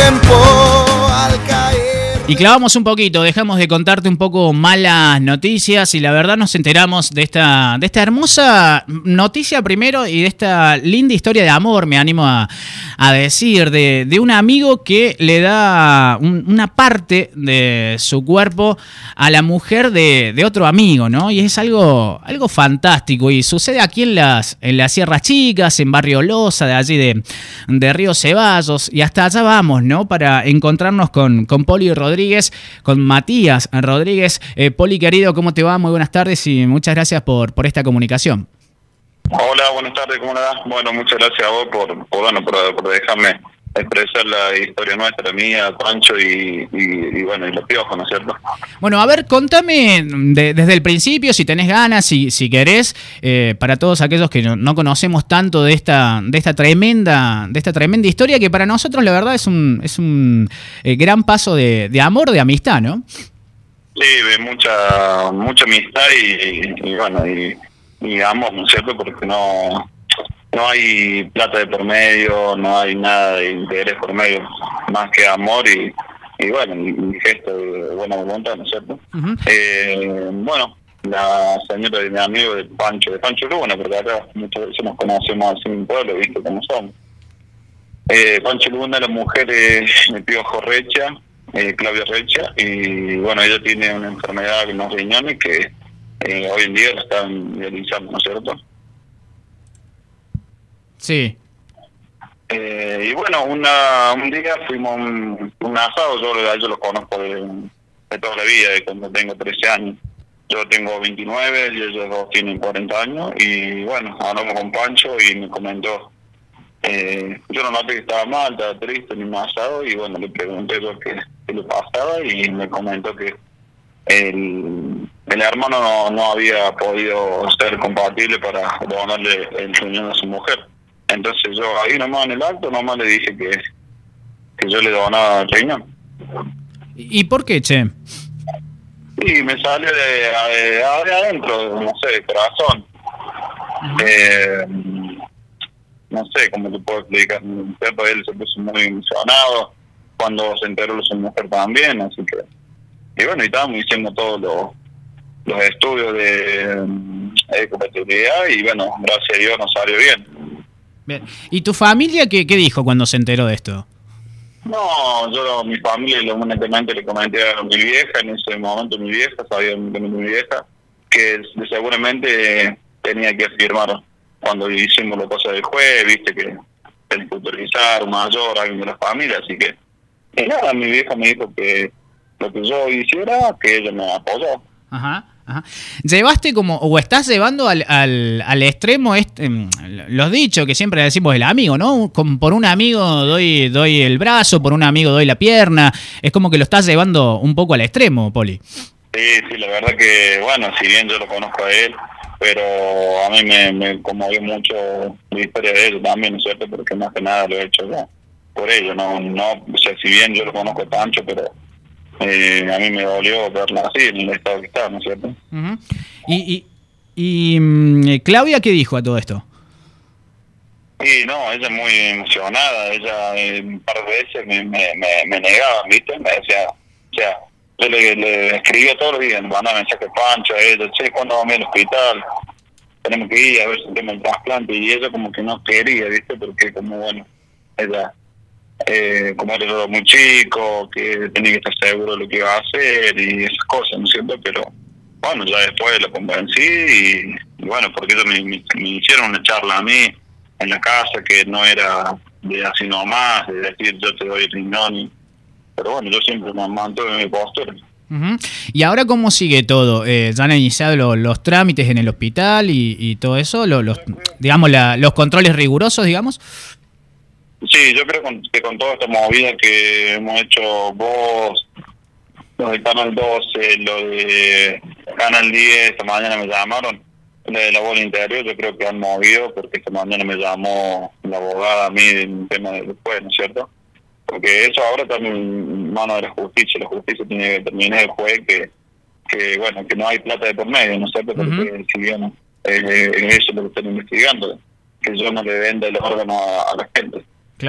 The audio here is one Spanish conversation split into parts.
tiempo al caer. Y clavamos un poquito, dejamos de contarte un poco malas noticias y la verdad nos enteramos de esta hermosa noticia primero y de esta linda historia de amor, me animo a decir, de un amigo que le da una parte de su cuerpo a la mujer de otro amigo, ¿no? Y es algo fantástico y sucede aquí en las Sierras Chicas, en Barrio Loza, de allí de Río Ceballos, y hasta allá vamos, ¿no? Para encontrarnos con Poli Rodríguez, con Matías Rodríguez. Poli, querido, ¿cómo te va? Muy buenas tardes y muchas gracias por esta comunicación. Hola, buenas tardes, ¿cómo le va? Bueno, muchas gracias a vos por dejarme expresar la historia nuestra, mía, Pancho y los piojos, ¿no es cierto? Bueno, a ver, contame desde el principio, si tenés ganas, si querés, para todos aquellos que no conocemos tanto de esta tremenda historia, que para nosotros la verdad es un gran paso de amor, de amistad, ¿no? Sí, de mucha amistad y amor, ¿no es cierto? Porque no hay plata de por medio, no hay nada de interés por medio, más que amor y gesto de buena voluntad, ¿no es cierto? Uh-huh. La señora de mi amigo de Pancho Luna, porque acá muchas veces nos conocemos así en mi pueblo, ¿viste cómo somos? Pancho Luna, la mujer de Piojo Recha, Claudia Recha, y ella tiene una enfermedad en los riñones que hoy en día la están realizando, ¿no es cierto? Sí. Un día fuimos a un asado, yo lo conozco de toda la vida, de cuando tengo 13 años. Yo tengo 29 y ellos dos tienen 40 años, y hablamos con Pancho y me comentó, yo no noté que estaba mal, estaba triste en un asado, y le pregunté yo qué le pasaba, y me comentó que el hermano no había podido ser compatible para donarle el riñón a su mujer. Entonces yo ahí nomás en el acto le dije que yo le donaba el riñón. ¿Y por qué, che? Y me salió de adentro, no sé, de corazón. No sé cómo te puedo explicar. Él se puso muy emocionado cuando se enteró de su mujer también, así que... Y estábamos diciendo todos los estudios de compatibilidad y gracias a Dios nos salió bien. Bien. ¿Y tu familia qué dijo cuando se enteró de esto? No, mi familia únicamente le comenté a mi vieja, en ese momento mi vieja, sabía mi vieja, que seguramente tenía que firmar cuando hicimos la cosa del juez, viste que tenía que autorizar un mayor, alguien de la familia, así que... Y nada, mi vieja me dijo que lo que yo hiciera, que ella me apoyó. Ajá. ¿Llevaste o estás llevando al extremo los dichos que siempre decimos el amigo, ¿no? Por un amigo doy el brazo, por un amigo doy la pierna. Es como que lo estás llevando un poco al extremo, Poli. Sí, la verdad que, si bien yo lo conozco a él, pero a mí me conmovió mucho la historia de él también, ¿no es cierto? Porque más que nada lo he hecho yo por ello, no, o sea, si bien yo lo conozco a Pancho, pero... a mí me dolió verla así, en el estado que está, ¿no es cierto? Uh-huh. ¿Y Claudia qué dijo a todo esto? Sí, no, ella muy emocionada, ella un par de veces me negaba, ¿viste? Me decía, o sea, yo le escribía todos los días, me mandaba mensajes Pancho a ella, ¿cuándo vamos al hospital? Tenemos que ir a ver si tenemos el trasplante, y ella como que no quería, ¿viste? Porque ella... como era muy chico, que tenía que estar seguro de lo que iba a hacer y esas cosas, ¿no es cierto? Pero ya después lo convencí y porque ellos me hicieron una charla a mí en la casa que no era de así nomás, de decir yo te doy el riñón, pero yo siempre me mantuve en mi postura. Uh-huh. ¿Y ahora cómo sigue todo? ¿Ya han iniciado los trámites en el hospital y todo eso? Los controles rigurosos, digamos. Sí, yo creo que con toda esta movida que hemos hecho vos, los de Canal 12, los de Canal 10, esta mañana me llamaron, lo de la bola interior, yo creo que han movido, porque esta mañana me llamó la abogada a mí en tema del juez, ¿no es cierto? Porque eso ahora está en manos de la justicia tiene que determinar el juez que no hay plata de por medio, ¿no es cierto? Porque si bien eso es lo que están investigando, que yo no le venda el órgano a la gente. Claro.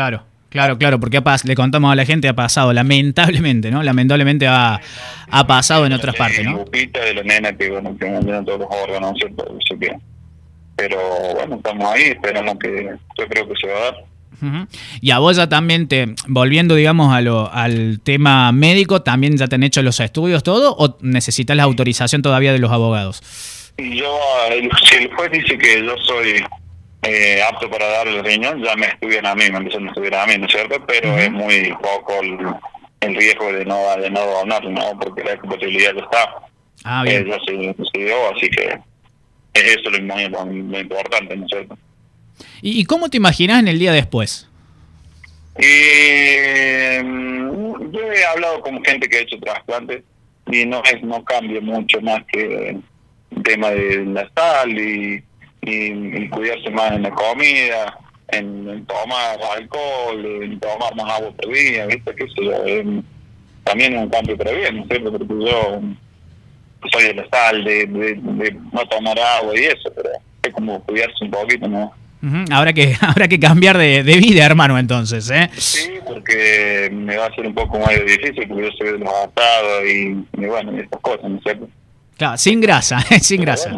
Claro, claro, porque le contamos a la gente, ha pasado, lamentablemente, ¿no? Lamentablemente ha pasado en otras partes, ¿no? Lupita de la nena que, bueno, que mantienen todos los órganos, ¿cierto? Eso que, pero bueno, estamos ahí, esperamos que, yo creo que se va a dar. Uh-huh. Y a vos ya también, volviendo, digamos, al tema médico, ¿también ya te han hecho los estudios todo o necesitas la autorización todavía de los abogados? Y yo, si el juez dice que yo soy apto para darle el riñón, ya me estudian a mí, me empiezan a estudiar a mí, ¿no es cierto? Pero es muy poco el riesgo de no donar, ¿no? Porque la compatibilidad ya está. Ah, bien. Ya se dio, así que es eso lo importante, ¿no es cierto? ¿Y cómo te imaginas en el día después? Yo he hablado con gente que ha hecho trasplantes y no cambia mucho más que el tema de la sal y cuidarse más en la comida, en tomar alcohol, en tomar más agua por día, ¿viste? ¿Qué sé yo? También es un cambio para bien, ¿no es cierto? Porque yo soy de la sal, de no tomar agua y eso, pero es como cuidarse un poquito, ¿no? Uh-huh. Habrá que cambiar de vida, hermano, entonces, ¿eh? Sí, porque me va a ser un poco más difícil, porque yo soy de los adaptados y bueno, y estas cosas, ¿no es cierto? Claro, sin grasa, sin grasa.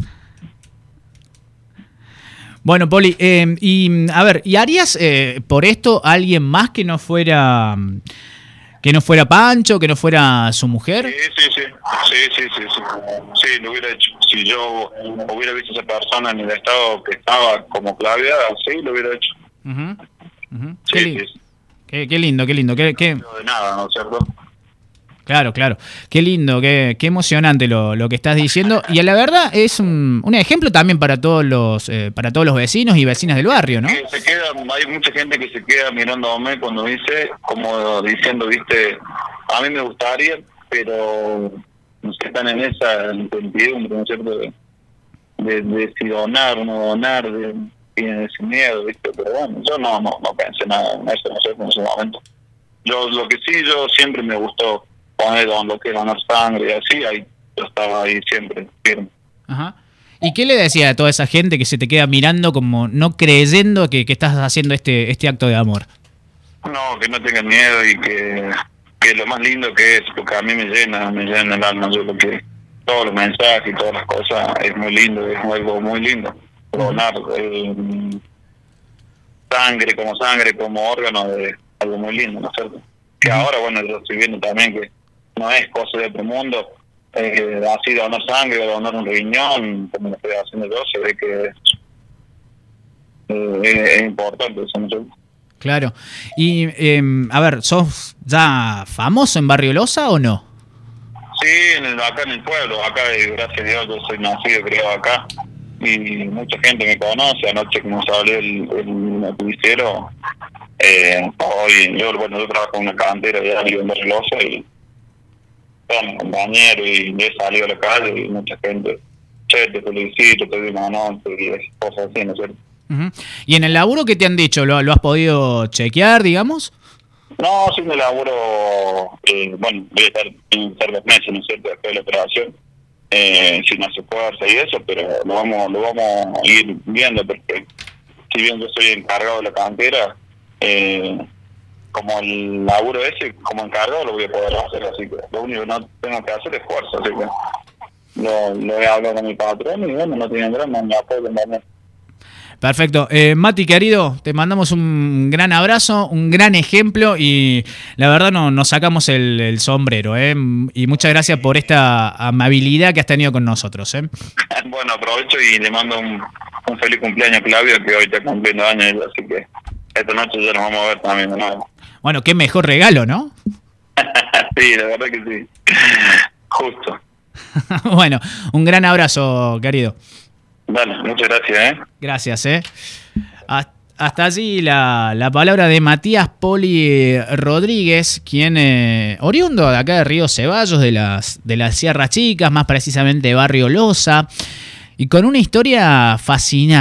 Bueno, Poli, y a ver, ¿y harías por esto a alguien más que no fuera Pancho, que no fuera su mujer? Sí, lo hubiera hecho. Si yo hubiera visto a esa persona en el estado que estaba como Claudia, sí, lo hubiera hecho. Uh-huh. Uh-huh. Sí, qué lindo. No de nada, ¿no es cierto? Claro. Qué lindo, qué emocionante lo que estás diciendo. Y a la verdad es un ejemplo también para todos los vecinos y vecinas del barrio, ¿no? Hay mucha gente que se queda mirándome cuando dice, como diciendo, viste, a mí me gustaría, pero no sé, están en esa incertidumbre, ¿no es cierto? De si donar o no donar, tienen ese miedo, viste, pero bueno, yo no pensé nada en eso, no sé, en ese momento. Yo siempre me gustó poner lo que es donar sangre y así, yo estaba ahí siempre firme. Ajá. ¿Y qué le decía a toda esa gente que se te queda mirando como no creyendo que estás haciendo este acto de amor? No, que no tengan miedo y que lo más lindo que es, porque a mí me llena el alma, yo lo que todos los mensajes y todas las cosas es muy lindo, es algo muy lindo. Donar sangre como órgano es algo muy lindo, ¿no es cierto? Que ahora, bueno, yo estoy viendo también que no es cosa de otro mundo, así donar sangre o donar un riñón, como lo estoy haciendo yo, se ve que es importante eso, ¿no es cierto? Claro. Y, a ver, ¿sos ya famoso en Barrio Loza o no? Sí, acá en el pueblo, acá, gracias a Dios, yo soy nacido, criado acá, y mucha gente me conoce. Anoche, como salió el noticiero, hoy, yo trabajo en una cantera ya en Barrio Loza, y todos mis compañeros, y he salido a la calle, y mucha gente, che, te felicito, te doy una nota, y esas cosas así, ¿no es cierto? Uh-huh. ¿Y en el laburo qué te han dicho? ¿Lo has podido chequear, digamos? No, sí, me laburo, voy a estar 2 meses, ¿no es cierto?, después de la operación, sin hacer fuerza y eso, pero lo vamos a ir viendo, porque si bien yo soy encargado de la cantera, como el laburo ese, como encargado lo voy a poder hacer, así que lo único que no tengo que hacer es fuerza, así que lo he hablado con mi patrón y bueno, no tienen drama, me apoyan también. Perfecto. Mati, querido, te mandamos un gran abrazo, un gran ejemplo y la verdad nos sacamos el sombrero. Y muchas gracias por esta amabilidad que has tenido con nosotros. Bueno, aprovecho y le mando un feliz cumpleaños a Claudio, que hoy está cumpliendo años, así que esta noche ya nos vamos a ver también de nuevo. Bueno, qué mejor regalo, ¿no? Sí, la verdad que sí. Justo. Bueno, un gran abrazo, querido. Dale, muchas gracias, Gracias, Hasta allí la palabra de Matías Poli Rodríguez, quien oriundo de acá de Río Ceballos, de las Sierras Chicas, más precisamente de Barrio Loza, y con una historia fascinante.